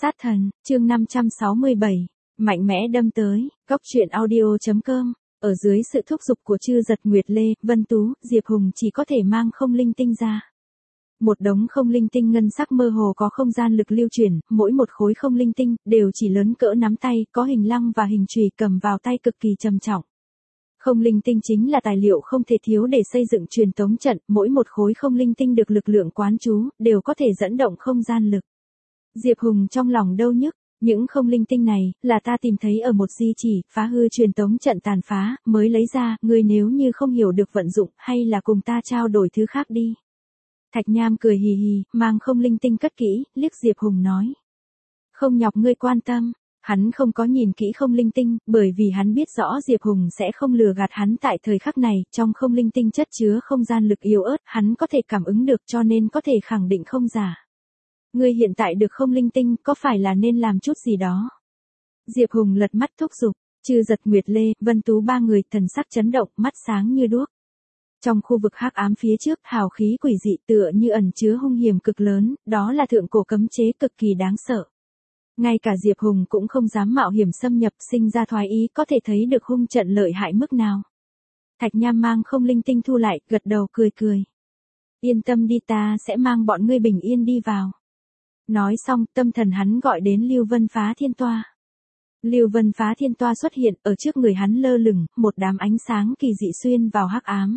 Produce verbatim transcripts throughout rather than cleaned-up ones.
Sát thần, chương năm trăm sáu mươi bảy, mạnh mẽ đâm tới, góc truyện audio.com, ở dưới sự thúc giục của Chư Giật, Nguyệt Lê, Vân Tú, Diệp Hùng chỉ có thể mang không linh tinh ra. Một đống không linh tinh ngân sắc mơ hồ có không gian lực lưu chuyển, mỗi một khối không linh tinh, đều chỉ lớn cỡ nắm tay, có hình lăng và hình chùy cầm vào tay cực kỳ trầm trọng. Không linh tinh chính là tài liệu không thể thiếu để xây dựng truyền tống trận, mỗi một khối không linh tinh được lực lượng quán trú, đều có thể dẫn động không gian lực. Diệp Hùng trong lòng đau nhức, những không linh tinh này, là ta tìm thấy ở một di chỉ, phá hư truyền tống trận tàn phá, mới lấy ra, ngươi nếu như không hiểu được vận dụng, hay là cùng ta trao đổi thứ khác đi. Thạch Nham cười hì hì, mang không linh tinh cất kỹ, liếc Diệp Hùng nói. Không nhọc ngươi quan tâm, hắn không có nhìn kỹ không linh tinh, bởi vì hắn biết rõ Diệp Hùng sẽ không lừa gạt hắn tại thời khắc này, trong không linh tinh chất chứa không gian lực yếu ớt, hắn có thể cảm ứng được cho nên có thể khẳng định không giả. Ngươi hiện tại được không linh tinh, có phải là nên làm chút gì đó? Diệp Hùng lật mắt thúc giục, Chư Giật, Nguyệt Lê, Vân Tú ba người thần sắc chấn động, mắt sáng như đuốc. Trong khu vực hắc ám phía trước, hào khí quỷ dị tựa như ẩn chứa hung hiểm cực lớn, đó là thượng cổ cấm chế cực kỳ đáng sợ. Ngay cả Diệp Hùng cũng không dám mạo hiểm xâm nhập, sinh ra thoái ý, có thể thấy được hung trận lợi hại mức nào. Thạch Nham mang không linh tinh thu lại, gật đầu cười cười. Yên tâm đi, ta sẽ mang bọn ngươi bình yên đi vào. Nói xong, tâm thần hắn gọi đến Lưu Vân Phá Thiên Toa. Lưu Vân Phá Thiên Toa xuất hiện, ở trước người hắn lơ lửng, một đám ánh sáng kỳ dị xuyên vào hắc ám.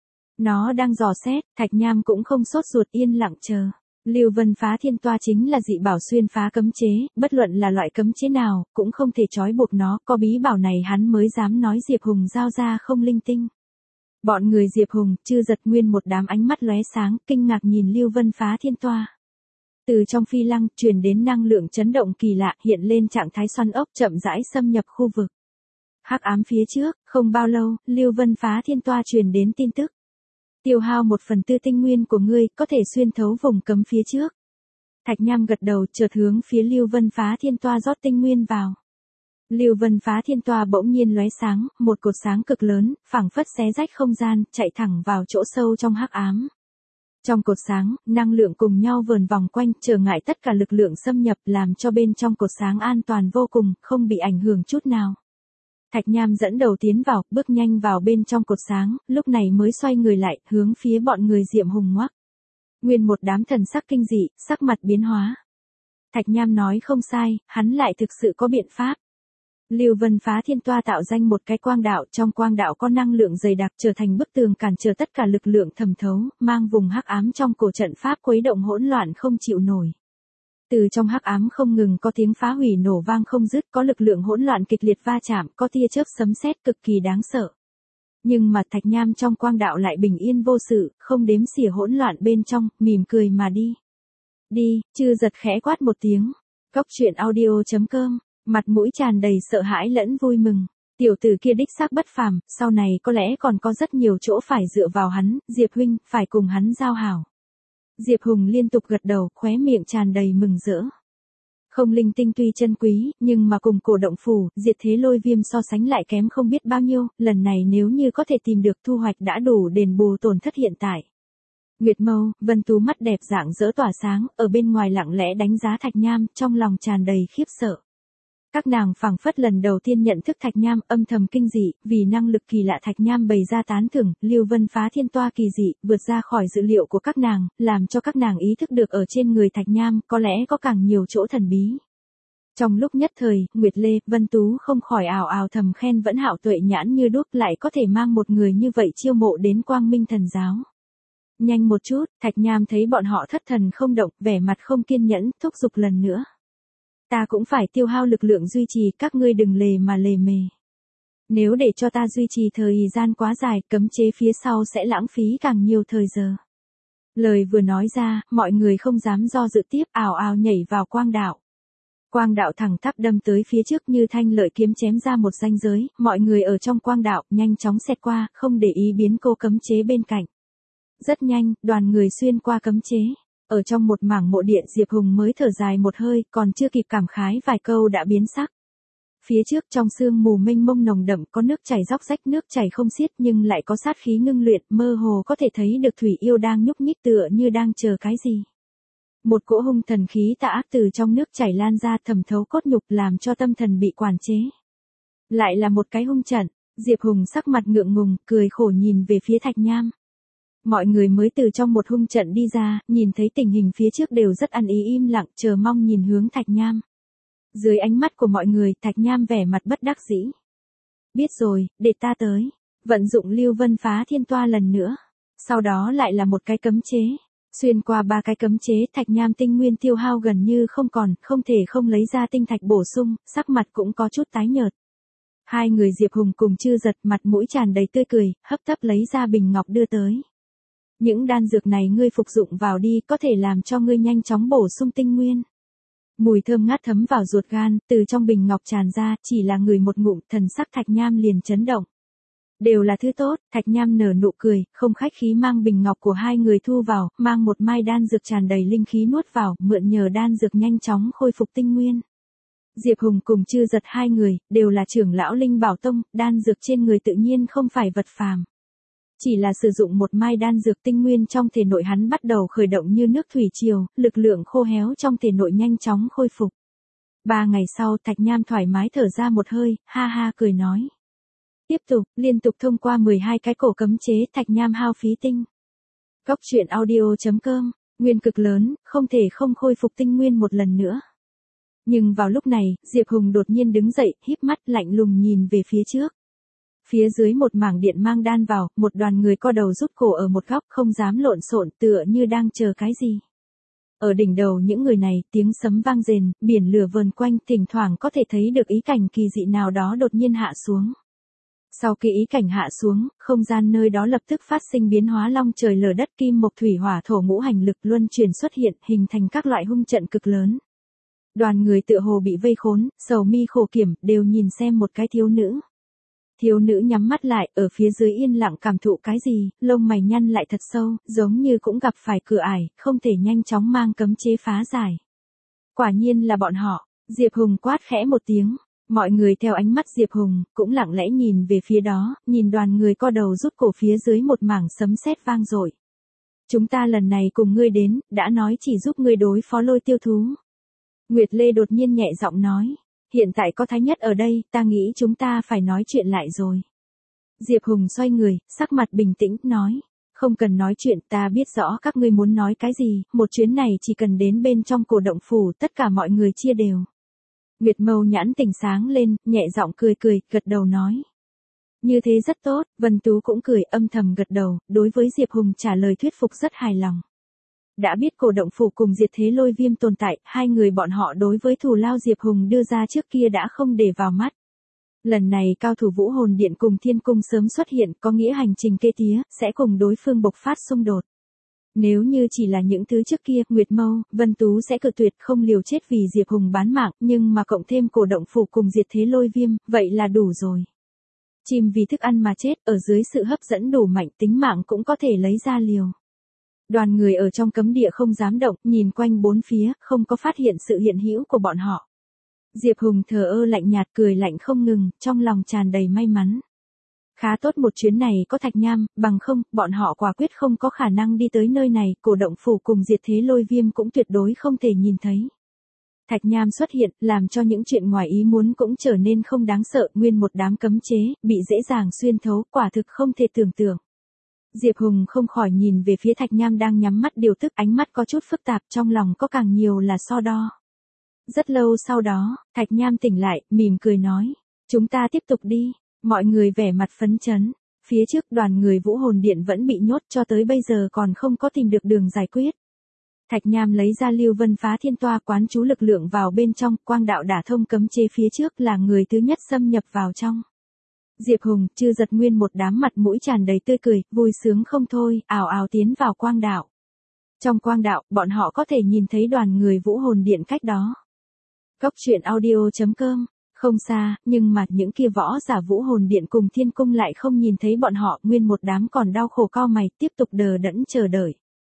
Nó đang dò xét, Thạch Nham cũng không sốt ruột, yên lặng chờ. Lưu Vân Phá Thiên Toa chính là dị bảo xuyên phá cấm chế, bất luận là loại cấm chế nào, cũng không thể trói buộc nó, có bí bảo này hắn mới dám nói Diệp Hùng giao ra không linh tinh. Bọn người Diệp Hùng, Chư Giật nguyên một đám ánh mắt lóe sáng, kinh ngạc nhìn Lưu Vân Phá Thiên Toa. Từ trong phi lăng, truyền đến năng lượng chấn động kỳ lạ, hiện lên trạng thái xoắn ốc, chậm rãi xâm nhập khu vực. Hắc ám phía trước, không bao lâu, Lưu Vân Phá Thiên Toa truyền đến tin tức. Tiêu hao một phần tư tinh nguyên của ngươi, có thể xuyên thấu vùng cấm phía trước. Thạch Nham gật đầu, chợt hướng phía Lưu Vân Phá Thiên Toa rót tinh nguyên vào. Lưu Vân Phá Thiên Toa bỗng nhiên lóe sáng, một cột sáng cực lớn, phảng phất xé rách không gian, chạy thẳng vào chỗ sâu trong hắc ám. Trong cột sáng, năng lượng cùng nhau vờn vòng quanh, trở ngại tất cả lực lượng xâm nhập, làm cho bên trong cột sáng an toàn vô cùng, không bị ảnh hưởng chút nào. Thạch Nham dẫn đầu tiến vào, bước nhanh vào bên trong cột sáng, lúc này mới xoay người lại, hướng phía bọn người Diệp Hùng ngoắc. Nguyên một đám thần sắc kinh dị, sắc mặt biến hóa. Thạch Nham nói không sai, hắn lại thực sự có biện pháp. Lưu Vân Phá Thiên Toa tạo danh một cái quang đạo, trong quang đạo có năng lượng dày đặc trở thành bức tường cản trở tất cả lực lượng thẩm thấu, mang vùng hắc ám trong cổ trận pháp khuấy động hỗn loạn không chịu nổi. Từ trong hắc ám không ngừng có tiếng phá hủy nổ vang không dứt, có lực lượng hỗn loạn kịch liệt va chạm, có tia chớp sấm sét cực kỳ đáng sợ. Nhưng mà Thạch Nham trong quang đạo lại bình yên vô sự, không đếm xỉa hỗn loạn bên trong, mỉm cười mà đi. Đi, Chư Giật khẽ quát một tiếng. Góc truyện audio.com, mặt mũi tràn đầy sợ hãi lẫn vui mừng. Tiểu tử kia đích xác bất phàm, sau này có lẽ còn có rất nhiều chỗ phải dựa vào hắn, Diệp huynh, phải cùng hắn giao hảo. Diệp Hùng liên tục gật đầu, khóe miệng tràn đầy mừng rỡ. Không linh tinh tuy chân quý, nhưng mà cùng cổ động phủ, diệt thế lôi viêm so sánh lại kém không biết bao nhiêu, lần này nếu như có thể tìm được thu hoạch đã đủ đền bù tổn thất hiện tại. Nguyệt Mâu, Vân Tú mắt đẹp rạng rỡ tỏa sáng, ở bên ngoài lặng lẽ đánh giá Thạch Nham, trong lòng tràn đầy khiếp sợ. Các nàng phảng phất lần đầu tiên nhận thức Thạch Nham, âm thầm kinh dị, vì năng lực kỳ lạ Thạch Nham bày ra tán thưởng, Lưu Vân Phá Thiên Toa kỳ dị, vượt ra khỏi dự liệu của các nàng, làm cho các nàng ý thức được ở trên người Thạch Nham, có lẽ có càng nhiều chỗ thần bí. Trong lúc nhất thời, Nguyệt Lê, Vân Tú không khỏi ào ào thầm khen vẫn hạo tuệ nhãn như đuốc, lại có thể mang một người như vậy chiêu mộ đến Quang Minh Thần Giáo. Nhanh một chút, Thạch Nham thấy bọn họ thất thần không động, vẻ mặt không kiên nhẫn, thúc giục lần nữa. Ta cũng phải tiêu hao lực lượng duy trì, các ngươi đừng lề mà lề mề. Nếu để cho ta duy trì thời gian quá dài, cấm chế phía sau sẽ lãng phí càng nhiều thời giờ. Lời vừa nói ra, mọi người không dám do dự tiếp, ào ào nhảy vào quang đạo. Quang đạo thẳng tắp đâm tới phía trước như thanh lợi kiếm chém ra một ranh giới, mọi người ở trong quang đạo nhanh chóng xẹt qua, không để ý biến cô cấm chế bên cạnh. Rất nhanh, đoàn người xuyên qua cấm chế. Ở trong một mảng mộ điện, Diệp Hùng mới thở dài một hơi, còn chưa kịp cảm khái vài câu đã biến sắc. Phía trước trong sương mù mênh mông nồng đậm có nước chảy róc rách, nước chảy không xiết nhưng lại có sát khí ngưng luyện, mơ hồ có thể thấy được thủy yêu đang nhúc nhích tựa như đang chờ cái gì. Một cỗ hung thần khí tà ác từ trong nước chảy lan ra thẩm thấu cốt nhục làm cho tâm thần bị quản chế. Lại là một cái hung trận, Diệp Hùng sắc mặt ngượng ngùng, cười khổ nhìn về phía Thạch Nham. Mọi người mới từ trong một hung trận đi ra, nhìn thấy tình hình phía trước đều rất ăn ý im lặng, chờ mong nhìn hướng Thạch Nham. Dưới ánh mắt của mọi người, Thạch Nham vẻ mặt bất đắc dĩ. Biết rồi, để ta tới. Vận dụng Lưu Vân Phá Thiên Toa lần nữa. Sau đó lại là một cái cấm chế. Xuyên qua ba cái cấm chế, Thạch Nham tinh nguyên tiêu hao gần như không còn, không thể không lấy ra tinh thạch bổ sung, sắc mặt cũng có chút tái nhợt. Hai người Diệp Hùng cùng Chư Giật mặt mũi tràn đầy tươi cười, hấp tấp lấy ra bình ngọc đưa tới. Những đan dược này ngươi phục dụng vào đi, có thể làm cho ngươi nhanh chóng bổ sung tinh nguyên. Mùi thơm ngát thấm vào ruột gan, từ trong bình ngọc tràn ra, chỉ là người một ngụm, thần sắc Thạch Nham liền chấn động. Đều là thứ tốt, Thạch Nham nở nụ cười, không khách khí mang bình ngọc của hai người thu vào, mang một mai đan dược tràn đầy linh khí nuốt vào, mượn nhờ đan dược nhanh chóng khôi phục tinh nguyên. Diệp Hùng cùng Chư Giật hai người, đều là trưởng lão Linh Bảo Tông, đan dược trên người tự nhiên không phải vật phàm. Chỉ là sử dụng một mai đan dược tinh nguyên trong thể nội hắn bắt đầu khởi động như nước thủy triều, lực lượng khô héo trong thể nội nhanh chóng khôi phục. Ba ngày sau Thạch Nham thoải mái thở ra một hơi, ha ha cười nói. Tiếp tục, liên tục thông qua mười hai cái cổ cấm chế Thạch Nham hao phí tinh. Cốc truyện audio chấm com, nguyên cực lớn, không thể không khôi phục tinh nguyên một lần nữa. Nhưng vào lúc này, Diệp Hùng đột nhiên đứng dậy, híp mắt lạnh lùng nhìn về phía trước. Phía dưới một mảng điện mang đan vào, một đoàn người co đầu rút cổ ở một góc không dám lộn xộn tựa như đang chờ cái gì. Ở đỉnh đầu những người này, tiếng sấm vang rền, biển lửa vờn quanh, thỉnh thoảng có thể thấy được ý cảnh kỳ dị nào đó đột nhiên hạ xuống. Sau khi ý cảnh hạ xuống, không gian nơi đó lập tức phát sinh biến hóa long trời lở đất kim mộc thủy hỏa thổ ngũ hành lực luân chuyển xuất hiện, hình thành các loại hung trận cực lớn. Đoàn người tựa hồ bị vây khốn, sầu mi khổ kiểm, đều nhìn xem một cái thiếu nữ. Thiếu nữ nhắm mắt lại, ở phía dưới yên lặng cảm thụ cái gì, lông mày nhăn lại thật sâu, giống như cũng gặp phải cửa ải, không thể nhanh chóng mang cấm chế phá giải. Quả nhiên là bọn họ, Diệp Hùng quát khẽ một tiếng. Mọi người theo ánh mắt Diệp Hùng, cũng lặng lẽ nhìn về phía đó, nhìn đoàn người co đầu rút cổ phía dưới một mảng sấm sét vang dội. Chúng ta lần này cùng ngươi đến, đã nói chỉ giúp ngươi đối phó Lôi Tiêu Thú. Nguyệt Lê đột nhiên nhẹ giọng nói, hiện tại có Thái Nhất ở đây, ta nghĩ chúng ta phải nói chuyện lại rồi. Diệp Hùng xoay người, sắc mặt bình tĩnh, nói, không cần nói chuyện, ta biết rõ các ngươi muốn nói cái gì, một chuyến này chỉ cần đến bên trong cổ động phủ, tất cả mọi người chia đều. Nguyệt Mâu nhãn tỉnh sáng lên, nhẹ giọng cười cười, gật đầu nói. Như thế rất tốt, Vân Tú cũng cười âm thầm gật đầu, đối với Diệp Hùng trả lời thuyết phục rất hài lòng. Đã biết cổ động phủ cùng Diệt Thế Lôi Viêm tồn tại, hai người bọn họ đối với thù lao Diệp Hùng đưa ra trước kia đã không để vào mắt. Lần này cao thủ Vũ Hồn Điện cùng Thiên Cung sớm xuất hiện, có nghĩa hành trình kế tía, sẽ cùng đối phương bộc phát xung đột. Nếu như chỉ là những thứ trước kia, Nguyệt Mâu, Vân Tú sẽ cự tuyệt không liều chết vì Diệp Hùng bán mạng, nhưng mà cộng thêm cổ động phủ cùng Diệt Thế Lôi Viêm, vậy là đủ rồi. Chim vì thức ăn mà chết, ở dưới sự hấp dẫn đủ mạnh, tính mạng cũng có thể lấy ra liều. Đoàn người ở trong cấm địa không dám động, nhìn quanh bốn phía, không có phát hiện sự hiện hữu của bọn họ. Diệp Hùng thờ ơ lạnh nhạt cười lạnh không ngừng, trong lòng tràn đầy may mắn. Khá tốt một chuyến này có Thạch Nham, bằng không, bọn họ quả quyết không có khả năng đi tới nơi này, cổ động phủ cùng Diệt Thế Lôi Viêm cũng tuyệt đối không thể nhìn thấy. Thạch Nham xuất hiện, làm cho những chuyện ngoài ý muốn cũng trở nên không đáng sợ, nguyên một đám cấm chế, bị dễ dàng xuyên thấu, quả thực không thể tưởng tượng. Diệp Hùng không khỏi nhìn về phía Thạch Nham đang nhắm mắt điều tức, ánh mắt có chút phức tạp, trong lòng có càng nhiều là so đo. Rất lâu sau đó, Thạch Nham tỉnh lại, mỉm cười nói, chúng ta tiếp tục đi. Mọi người vẻ mặt phấn chấn, phía trước đoàn người Vũ Hồn Điện vẫn bị nhốt cho tới bây giờ còn không có tìm được đường giải quyết. Thạch Nham lấy ra Lưu Vân Phá Thiên Toa quán chú lực lượng vào bên trong, quang đạo đả thông cấm chế phía trước là người thứ nhất xâm nhập vào trong. Diệp Hùng, Chư Giật nguyên một đám mặt mũi tràn đầy tươi cười, vui sướng không thôi, ào ào tiến vào quang đạo. Trong quang đạo, bọn họ có thể nhìn thấy đoàn người Vũ Hồn Điện cách đó. Cốc truyện audio chấm com, không xa, nhưng mà những kia võ giả Vũ Hồn Điện cùng Thiên Cung lại không nhìn thấy bọn họ, nguyên một đám còn đau khổ cau mày, tiếp tục đờ đẫn chờ đợi.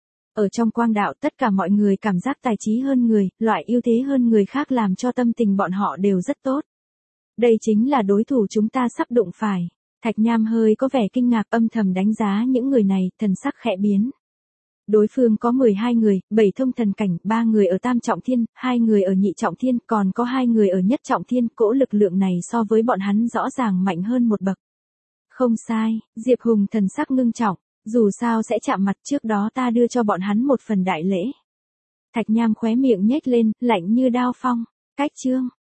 Ở trong quang đạo tất cả mọi người cảm giác tài trí hơn người, loại ưu thế hơn người khác làm cho tâm tình bọn họ đều rất tốt. Đây chính là đối thủ chúng ta sắp đụng phải. Thạch Nham hơi có vẻ kinh ngạc âm thầm đánh giá những người này, thần sắc khẽ biến. Đối phương có mười hai người, bảy thông thần cảnh, ba người ở tam trọng thiên, hai người ở nhị trọng thiên, còn có hai người ở nhất trọng thiên, cỗ lực lượng này so với bọn hắn rõ ràng mạnh hơn một bậc. Không sai, Diệp Hùng thần sắc ngưng trọng, dù sao sẽ chạm mặt, trước đó ta đưa cho bọn hắn một phần đại lễ. Thạch Nham khóe miệng nhếch lên, lạnh như đao phong, cách chương.